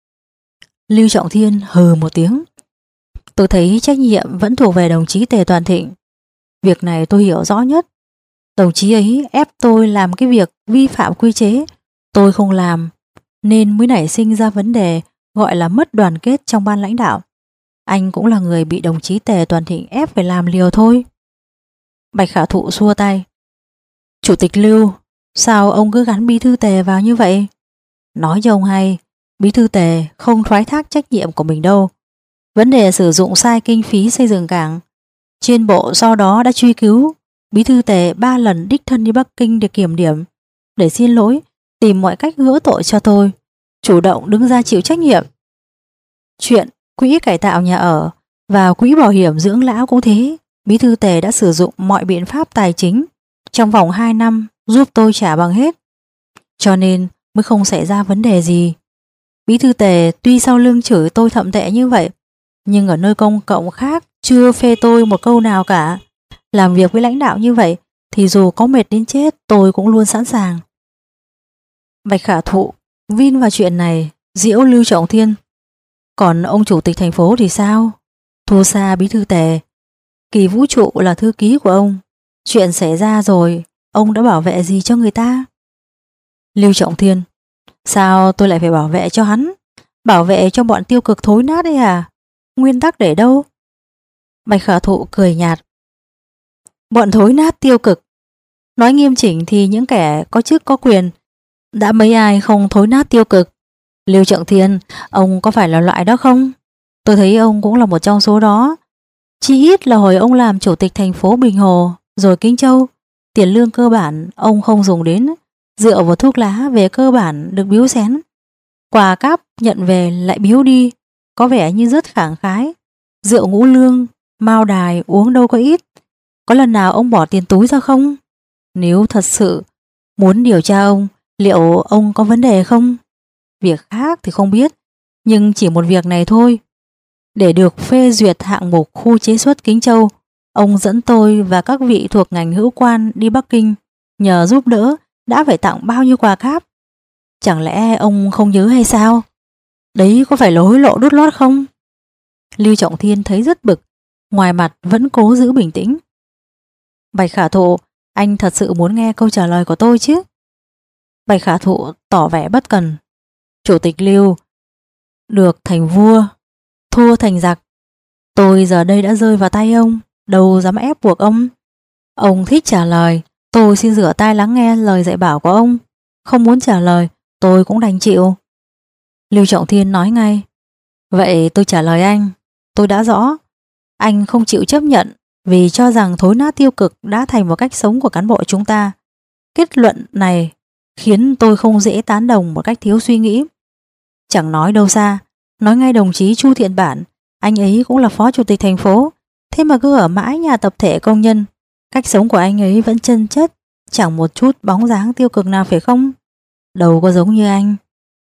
Lưu Trọng Thiên hừ một tiếng. Tôi thấy trách nhiệm vẫn thuộc về đồng chí Tề Toàn Thịnh. Việc này tôi hiểu rõ nhất. Đồng chí ấy ép tôi làm cái việc vi phạm quy chế, tôi không làm, nên mới nảy sinh ra vấn đề gọi là mất đoàn kết trong ban lãnh đạo. Anh cũng là người bị đồng chí Tề Toàn Thịnh ép phải làm liều thôi. Bạch Khả Thụ xua tay. Chủ tịch Lưu, sao ông cứ gắn bí thư Tề vào như vậy? Nói cho ông hay, bí thư Tề không thoái thác trách nhiệm của mình đâu. Vấn đề sử dụng sai kinh phí xây dựng cảng, trên bộ sau đó đã truy cứu. Bí thư Tề ba lần đích thân đi Bắc Kinh để kiểm điểm, để xin lỗi, tìm mọi cách gỡ tội cho tôi, chủ động đứng ra chịu trách nhiệm. Chuyện quỹ cải tạo nhà ở và quỹ bảo hiểm dưỡng lão cũng thế. Bí thư Tề đã sử dụng mọi biện pháp tài chính trong vòng hai năm giúp tôi trả bằng hết, cho nên mới không xảy ra vấn đề gì. Bí thư Tề tuy sau lưng chửi tôi thậm tệ như vậy, nhưng ở nơi công cộng khác chưa phê tôi một câu nào cả. Làm việc với lãnh đạo như vậy thì dù có mệt đến chết tôi cũng luôn sẵn sàng. Bạch Khả Thụ vin vào chuyện này, giễu Lưu Trọng Thiên. Còn ông chủ tịch thành phố thì sao? Thua xa bí thư Tề, Kỳ Vũ Trụ là thư ký của ông. Chuyện xảy ra rồi, ông đã bảo vệ gì cho người ta? Lưu Trọng Thiên: Sao tôi lại phải bảo vệ cho hắn? Bảo vệ cho bọn tiêu cực thối nát ấy à? Nguyên tắc để đâu? Bạch Khả Thụ cười nhạt: Bọn thối nát tiêu cực. Nói nghiêm chỉnh thì những kẻ có chức có quyền. Đã mấy ai không thối nát tiêu cực? Lưu Trọng Thiên, ông có phải là loại đó không? Tôi thấy ông cũng là một trong số đó. Chỉ ít là hồi ông làm chủ tịch thành phố Bình Hồ rồi Kinh Châu, tiền lương cơ bản ông không dùng đến, rượu và thuốc lá về cơ bản được biếu xén. Quà cáp nhận về lại biếu đi, có vẻ như rất khẳng khái. Rượu ngũ lương, mao đài uống đâu có ít. Có lần nào ông bỏ tiền túi ra không? Nếu thật sự muốn điều tra ông, liệu ông có vấn đề không? Việc khác thì không biết, nhưng chỉ một việc này thôi. Để được phê duyệt hạng mục khu chế xuất Kính Châu, ông dẫn tôi và các vị thuộc ngành hữu quan đi Bắc Kinh nhờ giúp đỡ, đã phải tặng bao nhiêu quà cáp. Chẳng lẽ ông không nhớ hay sao? Đấy có phải là hối lộ đút lót không? Lưu Trọng Thiên thấy rất bực, ngoài mặt vẫn cố giữ bình tĩnh. Bạch Khả Thụ, anh thật sự muốn nghe câu trả lời của tôi chứ? Bạch Khả Thụ tỏ vẻ bất cần. Chủ tịch Lưu, được thành vua, thua thành giặc. Tôi giờ đây đã rơi vào tay ông, đâu dám ép buộc ông. Ông thích trả lời, tôi xin rửa tai lắng nghe lời dạy bảo của ông. Không muốn trả lời, tôi cũng đành chịu. Lưu Trọng Thiên nói ngay. Vậy tôi trả lời anh, tôi đã rõ. Anh không chịu chấp nhận vì cho rằng thối nát tiêu cực đã thành một cách sống của cán bộ chúng ta. Kết luận này khiến tôi không dễ tán đồng một cách thiếu suy nghĩ. Chẳng nói đâu xa, nói ngay đồng chí Chu Thiện Bản, anh ấy cũng là phó chủ tịch thành phố, thế mà cứ ở mãi nhà tập thể công nhân. Cách sống của anh ấy vẫn chân chất, chẳng một chút bóng dáng tiêu cực nào phải không? Đâu có giống như anh.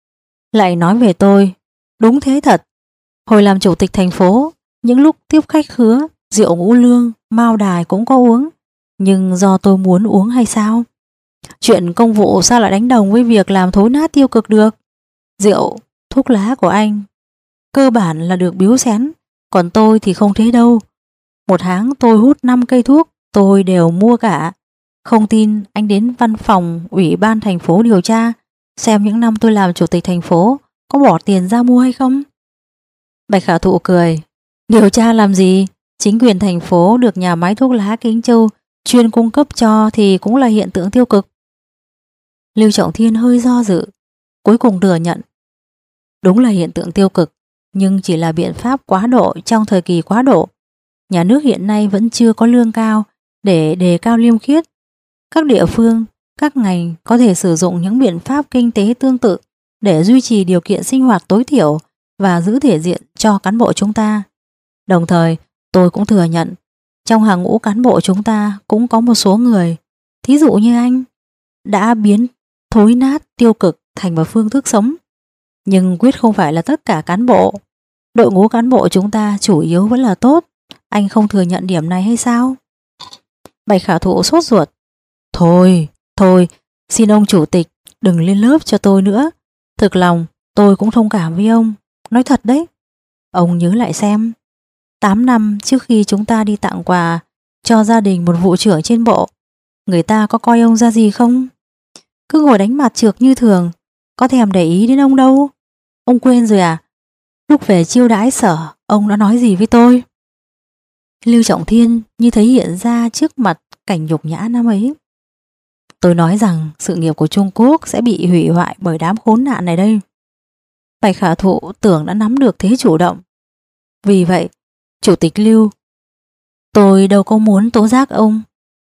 Lại nói về tôi, đúng thế thật. Hồi làm chủ tịch thành phố, những lúc tiếp khách khứa, rượu ngũ lương, mao đài cũng có uống. Nhưng do tôi muốn uống hay sao? Chuyện công vụ sao lại đánh đồng với việc làm thối nát tiêu cực được? Rượu, thuốc lá của anh cơ bản là được biếu xén, còn tôi thì không thế đâu. Một tháng tôi hút năm cây thuốc, tôi đều mua cả. Không tin anh đến văn phòng ủy ban thành phố điều tra, xem những năm tôi làm chủ tịch thành phố có bỏ tiền ra mua hay không. Bạch Khả Thụ cười. Điều tra làm gì? Chính quyền thành phố được nhà máy thuốc lá Kính Châu chuyên cung cấp cho thì cũng là hiện tượng tiêu cực. Lưu Trọng Thiên hơi do dự, cuối cùng thừa nhận. Đúng là hiện tượng tiêu cực, nhưng chỉ là biện pháp quá độ trong thời kỳ quá độ. Nhà nước hiện nay vẫn chưa có lương cao để đề cao liêm khiết. Các địa phương, các ngành có thể sử dụng những biện pháp kinh tế tương tự để duy trì điều kiện sinh hoạt tối thiểu và giữ thể diện cho cán bộ chúng ta. Đồng thời, tôi cũng thừa nhận, trong hàng ngũ cán bộ chúng ta cũng có một số người, thí dụ như anh, đã biến thối nát tiêu cực thành một phương thức sống. Nhưng quyết không phải là tất cả cán bộ. Đội ngũ cán bộ chúng ta chủ yếu vẫn là tốt. Anh không thừa nhận điểm này hay sao? Bạch Khả Thụ sốt ruột. Thôi, thôi, xin ông chủ tịch đừng lên lớp cho tôi nữa. Thực lòng tôi cũng thông cảm với ông. Nói thật đấy. Ông nhớ lại xem, tám năm trước khi chúng ta đi tặng quà cho gia đình một vụ trưởng trên bộ, người ta có coi ông ra gì không? Cứ ngồi đánh mặt trược như thường, có thèm để ý đến ông đâu. Ông quên rồi à? Lúc về chiêu đãi sở, ông đã nói gì với tôi? Lưu Trọng Thiên như thấy hiện ra trước mặt cảnh nhục nhã năm ấy. Tôi nói rằng sự nghiệp của Trung Quốc sẽ bị hủy hoại bởi đám khốn nạn này đây. Bạch Khả Thụ tưởng đã nắm được thế chủ động. Vì vậy, Chủ tịch Lưu, tôi đâu có muốn tố giác ông.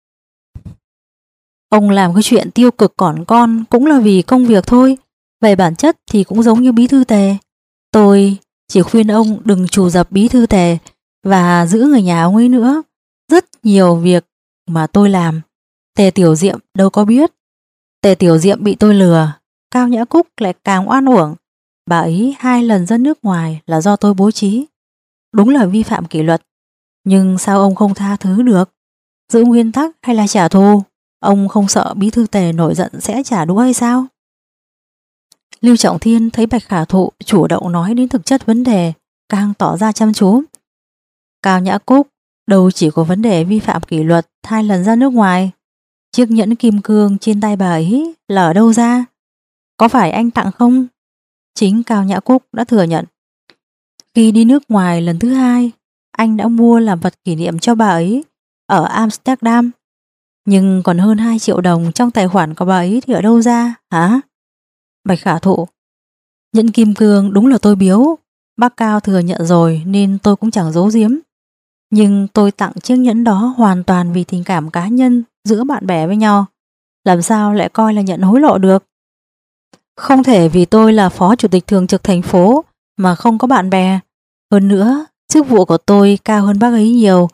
Ông làm cái chuyện tiêu cực còn con cũng là vì công việc thôi. Về bản chất thì cũng giống như bí thư Tề. Tôi chỉ khuyên ông đừng trù dập bí thư Tề và giữ người nhà ông ấy nữa. Rất nhiều việc mà tôi làm, Tề Tiểu Diệm đâu có biết. Tề Tiểu Diệm bị tôi lừa, Cao Nhã Cúc lại càng oan uổng. Bà ấy hai lần ra nước ngoài là do tôi bố trí. Đúng là vi phạm kỷ luật. Nhưng sao ông không tha thứ được? Giữ nguyên tắc hay là trả thù? Ông không sợ bí thư Tề nổi giận sẽ trả đũa hay sao? Lưu Trọng Thiên thấy Bạch Khả Thụ chủ động nói đến thực chất vấn đề, càng tỏ ra chăm chú. Cao Nhã Cúc Đâu chỉ có vấn đề vi phạm kỷ luật hai lần ra nước ngoài. Chiếc nhẫn kim cương trên tay bà ấy là ở đâu ra? Có phải anh tặng không? Chính Cao Nhã Cúc đã thừa nhận. Khi đi nước ngoài lần thứ hai, anh đã mua làm vật kỷ niệm cho bà ấy ở Amsterdam. Nhưng còn hơn hai triệu đồng trong tài khoản của bà ấy thì ở đâu ra hả? Bạch Khả Thụ: Nhẫn kim cương đúng là tôi biếu. Bác Cao thừa nhận rồi nên tôi cũng chẳng giấu giếm. Nhưng tôi tặng chiếc nhẫn đó hoàn toàn vì tình cảm cá nhân giữa bạn bè với nhau. Làm sao lại coi là nhận hối lộ được? Không thể vì tôi là phó chủ tịch thường trực thành phố mà không có bạn bè. Hơn nữa, chức vụ của tôi cao hơn bác ấy nhiều.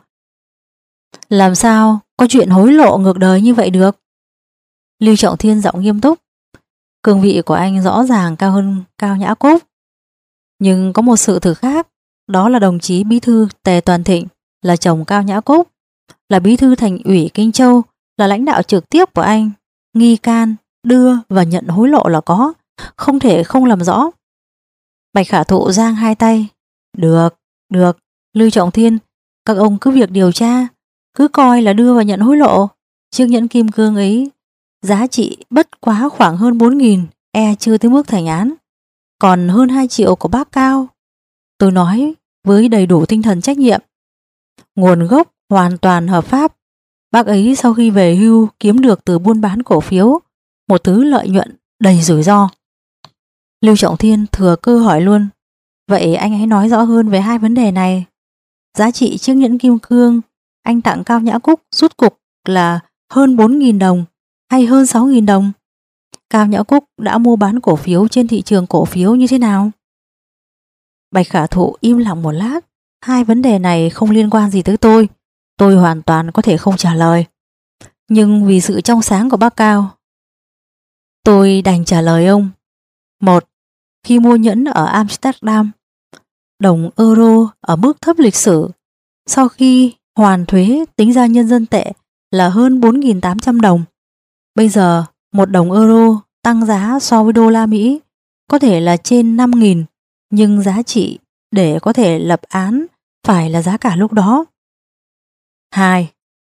Làm sao có chuyện hối lộ ngược đời như vậy được? Lưu Trọng Thiên giọng nghiêm túc. Cương vị của anh rõ ràng cao hơn Cao Nhã Cúc. Nhưng có một sự thực khác, đó là đồng chí bí thư Tề Toàn Thịnh là chồng Cao Nhã Cúc, là bí thư thành ủy Kinh Châu, là lãnh đạo trực tiếp của anh. Nghi can, đưa và nhận hối lộ là có, không thể không làm rõ. Bạch Khả Thụ giang hai tay. Được, được, Lưu Trọng Thiên, các ông cứ việc điều tra, cứ coi là đưa và nhận hối lộ. Chiếc nhẫn kim cương ấy giá trị bất quá khoảng hơn bốn nghìn, e chưa tới mức thành án. Còn hơn hai triệu của bác Cao. Tôi nói với đầy đủ tinh thần trách nhiệm. Nguồn gốc hoàn toàn hợp pháp. Bác ấy sau khi về hưu kiếm được từ buôn bán cổ phiếu, một thứ lợi nhuận đầy rủi ro. Lưu Trọng Thiên thừa cơ hỏi luôn. Vậy anh hãy nói rõ hơn về hai vấn đề này. Giá trị chiếc nhẫn kim cương anh tặng Cao Nhã Cúc rút cục là hơn bốn nghìn đồng hay hơn sáu nghìn đồng? Cao Nhã Cúc đã mua bán cổ phiếu trên thị trường cổ phiếu như thế nào? Bạch Khả Thụ im lặng một lát. Hai vấn đề này không liên quan gì tới tôi. Tôi hoàn toàn có thể không trả lời. Nhưng vì sự trong sáng của bác Cao, tôi đành trả lời ông. Một, khi mua nhẫn ở Amsterdam, đồng euro ở mức thấp lịch sử, sau khi hoàn thuế tính ra nhân dân tệ là hơn bốn nghìn tám trăm đồng. Bây giờ một đồng euro tăng giá so với đô la Mỹ có thể là trên năm nghìn, nhưng giá trị để có thể lập án phải là giá cả lúc đó. Hai,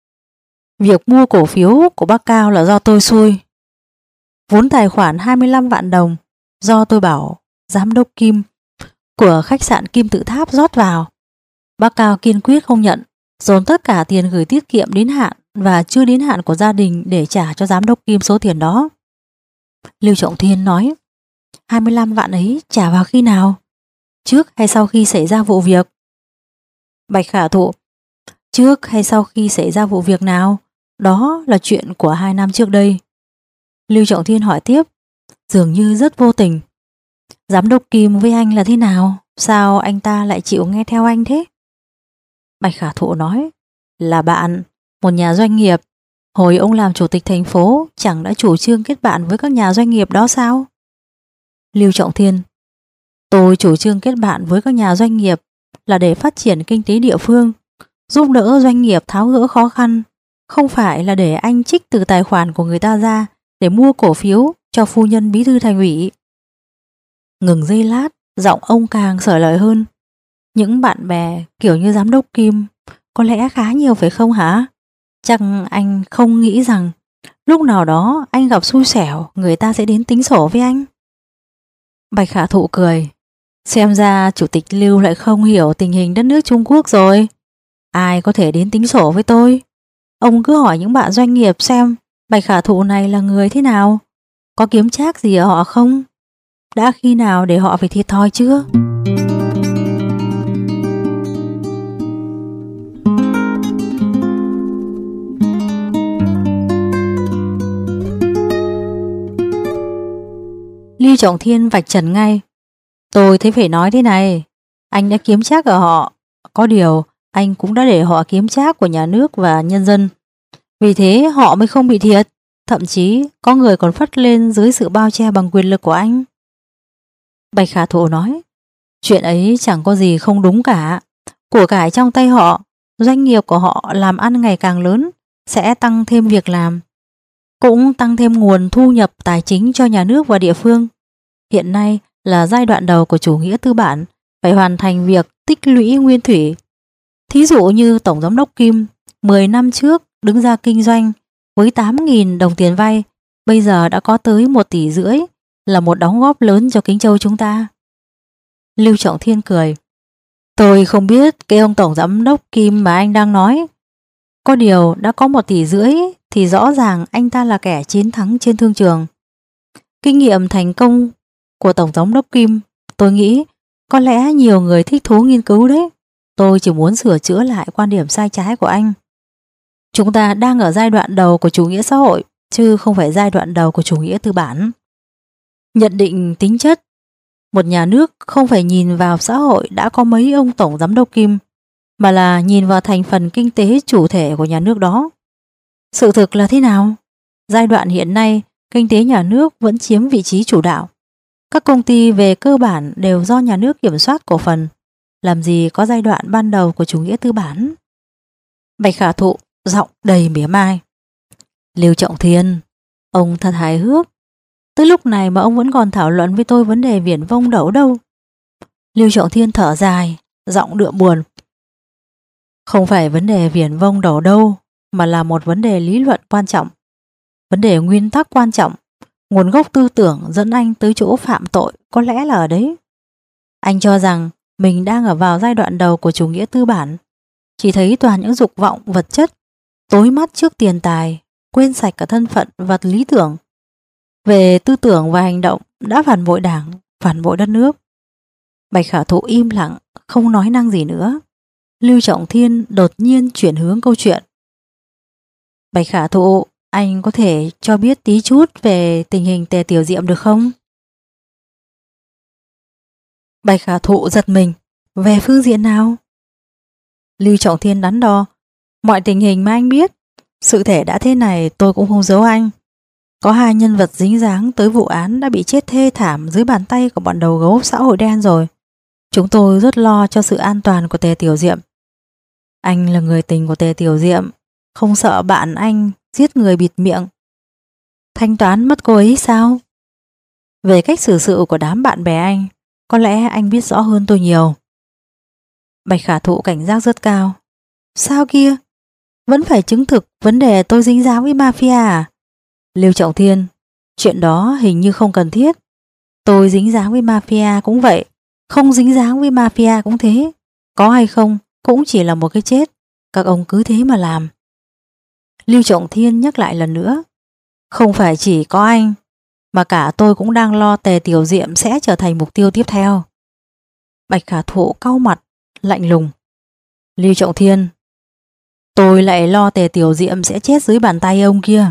việc mua cổ phiếu của bác Cao là do tôi xui. Vốn tài khoản hai mươi lăm vạn đồng do tôi bảo giám đốc Kim của khách sạn Kim Tự Tháp rót vào. Bác Cao kiên quyết không nhận, dồn tất cả tiền gửi tiết kiệm đến hạn và chưa đến hạn của gia đình để trả cho giám đốc Kim số tiền đó. Lưu Trọng Thiên nói, hai mươi lăm vạn ấy trả vào khi nào? Trước hay sau khi xảy ra vụ việc? Bạch Khả Thụ, trước hay sau khi xảy ra vụ việc nào? Đó là chuyện của hai năm trước đây. Lưu Trọng Thiên hỏi tiếp, dường như rất vô tình. Giám đốc Kim với anh là thế nào? Sao anh ta lại chịu nghe theo anh thế? Bạch Khả Thụ nói, là bạn, một nhà doanh nghiệp. Hồi ông làm chủ tịch thành phố chẳng đã chủ trương kết bạn với các nhà doanh nghiệp đó sao? Lưu Trọng Thiên, tôi chủ trương kết bạn với các nhà doanh nghiệp là để phát triển kinh tế địa phương, giúp đỡ doanh nghiệp tháo gỡ khó khăn, không phải là để anh trích từ tài khoản của người ta ra để mua cổ phiếu cho phu nhân bí thư thành ủy. Ngừng giây lát, giọng ông càng sởi lời hơn. Những bạn bè kiểu như giám đốc Kim có lẽ khá nhiều phải không hả? Chắc anh không nghĩ rằng lúc nào đó anh gặp xui xẻo người ta sẽ đến tính sổ với anh. Bạch Khả Thụ cười. Xem ra chủ tịch Lưu lại không hiểu tình hình đất nước Trung Quốc rồi. Ai có thể đến tính sổ với tôi? Ông cứ hỏi những bạn doanh nghiệp xem Bạch Khả Thụ này là người thế nào? Có kiếm trác gì ở họ không? Đã khi nào để họ phải thiệt thòi chưa? Lưu Trọng Thiên vạch trần ngay. Tôi thấy phải nói thế này, anh đã kiếm trác ở họ, có điều anh cũng đã để họ kiếm trác của nhà nước và nhân dân. Vì thế họ mới không bị thiệt, thậm chí có người còn phất lên dưới sự bao che bằng quyền lực của anh. Bạch Khả Thụ nói, chuyện ấy chẳng có gì không đúng cả. Của cải trong tay họ, doanh nghiệp của họ làm ăn ngày càng lớn, sẽ tăng thêm việc làm, cũng tăng thêm nguồn thu nhập tài chính cho nhà nước và địa phương. Hiện nay là giai đoạn đầu của chủ nghĩa tư bản, phải hoàn thành việc tích lũy nguyên thủy. Thí dụ như Tổng Giám đốc Kim mười năm trước đứng ra kinh doanh với tám nghìn đồng tiền vay, bây giờ đã có tới một tỷ rưỡi, là một đóng góp lớn cho Kính Châu chúng ta. Lưu Trọng Thiên cười. Tôi không biết cái ông Tổng Giám đốc Kim mà anh đang nói. Có điều đã có một tỷ rưỡi thì rõ ràng anh ta là kẻ chiến thắng trên thương trường. Kinh nghiệm thành công của Tổng Giám đốc Kim, tôi nghĩ có lẽ nhiều người thích thú nghiên cứu đấy. Tôi chỉ muốn sửa chữa lại quan điểm sai trái của anh. Chúng ta đang ở giai đoạn đầu của chủ nghĩa xã hội, chứ không phải giai đoạn đầu của chủ nghĩa tư bản. Nhận định tính chất một nhà nước không phải nhìn vào xã hội đã có mấy ông Tổng Giám đốc Kim, mà là nhìn vào thành phần kinh tế chủ thể của nhà nước đó. Sự thực là thế nào? Giai đoạn hiện nay, kinh tế nhà nước vẫn chiếm vị trí chủ đạo. Các công ty về cơ bản đều do nhà nước kiểm soát cổ phần. Làm gì có giai đoạn ban đầu của chủ nghĩa tư bản? Bạch Khả Thụ giọng đầy mỉa mai. Lưu Trọng Thiên, ông thật hài hước. Tới lúc này mà ông vẫn còn thảo luận với tôi vấn đề viển vông đậu đâu. Lưu Trọng Thiên thở dài, giọng đượm buồn. Không phải vấn đề viển vông đậu đâu, mà là một vấn đề lý luận quan trọng. Vấn đề nguyên tắc quan trọng. Nguồn gốc tư tưởng dẫn anh tới chỗ phạm tội có lẽ là ở đấy. Anh cho rằng mình đang ở vào giai đoạn đầu của chủ nghĩa tư bản, chỉ thấy toàn những dục vọng vật chất, tối mắt trước tiền tài, quên sạch cả thân phận và lý tưởng. Về tư tưởng và hành động đã phản bội đảng, phản bội đất nước. Bạch Khả Thụ im lặng, không nói năng gì nữa. Lưu Trọng Thiên đột nhiên chuyển hướng câu chuyện. Bạch Khả Thụ, anh có thể cho biết tí chút về tình hình Tề Tiểu Diệm được không? Bạch Khả Thụ giật mình. Về phương diện nào? Lưu Trọng Thiên đắn đo. Mọi tình hình mà anh biết. Sự thể đã thế này tôi cũng không giấu anh. Có hai nhân vật dính dáng tới vụ án đã bị chết thê thảm dưới bàn tay của bọn đầu gấu xã hội đen rồi. Chúng tôi rất lo cho sự an toàn của Tề Tiểu Diệm. Anh là người tình của Tề Tiểu Diệm, không sợ bạn anh giết người bịt miệng, thanh toán mất cô ấy sao? Về cách xử sự của đám bạn bè anh, có lẽ anh biết rõ hơn tôi nhiều. Bạch Khả Thụ cảnh giác rất cao. Sao kia? Vẫn phải chứng thực vấn đề tôi dính dáng với mafia à? Lưu Trọng Thiên, chuyện đó hình như không cần thiết. Tôi dính dáng với mafia cũng vậy, không dính dáng với mafia cũng thế. Có hay không cũng chỉ là một cái chết. Các ông cứ thế mà làm. Lưu Trọng Thiên nhắc lại lần nữa. Không phải chỉ có anh, mà cả tôi cũng đang lo Tề Tiểu Diệm sẽ trở thành mục tiêu tiếp theo. Bạch Khả Thụ cau mặt, lạnh lùng. Lưu Trọng Thiên, tôi lại lo Tề Tiểu Diệm sẽ chết dưới bàn tay ông kia.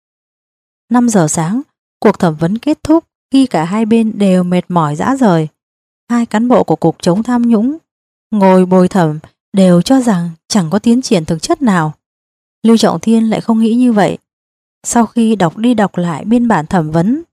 năm giờ sáng, cuộc thẩm vấn kết thúc khi cả hai bên đều mệt mỏi rã rời. Hai cán bộ của Cục Chống Tham Nhũng ngồi bồi thẩm đều cho rằng chẳng có tiến triển thực chất nào. Lưu Trọng Thiên lại không nghĩ như vậy. Sau khi đọc đi đọc lại biên bản thẩm vấn,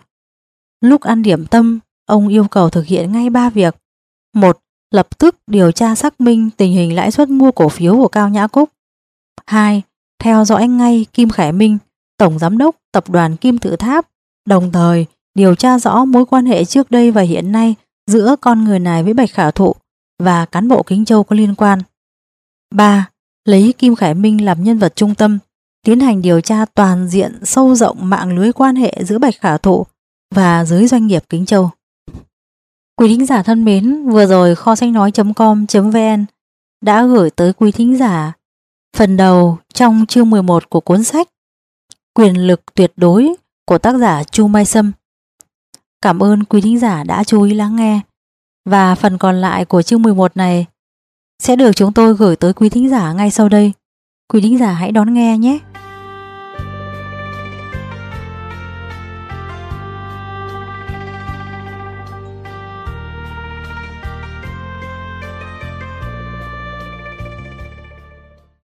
lúc ăn điểm tâm, ông yêu cầu thực hiện ngay ba việc. Một, lập tức điều tra xác minh tình hình lãi suất mua cổ phiếu của Cao Nhã Cúc. Hai, theo dõi ngay Kim Khải Minh, Tổng Giám đốc Tập đoàn Kim Tự Tháp, đồng thời điều tra rõ mối quan hệ trước đây và hiện nay giữa con người này với Bạch Khả Thụ và cán bộ Kính Châu có liên quan. Ba, lấy Kim Khải Minh làm nhân vật trung tâm, tiến hành điều tra toàn diện sâu rộng mạng lưới quan hệ giữa Bạch Khả Thụ và giới doanh nghiệp Kính Châu. Quý thính giả thân mến, vừa rồi kho sách nói chấm com chấm vn đã gửi tới quý thính giả phần đầu trong chương mười một của cuốn sách Quyền lực tuyệt đối của tác giả Chu Mai Sâm. Cảm ơn quý thính giả đã chú ý lắng nghe, và phần còn lại của chương mười một này sẽ được chúng tôi gửi tới quý thính giả ngay sau đây. Quý thính giả hãy đón nghe nhé.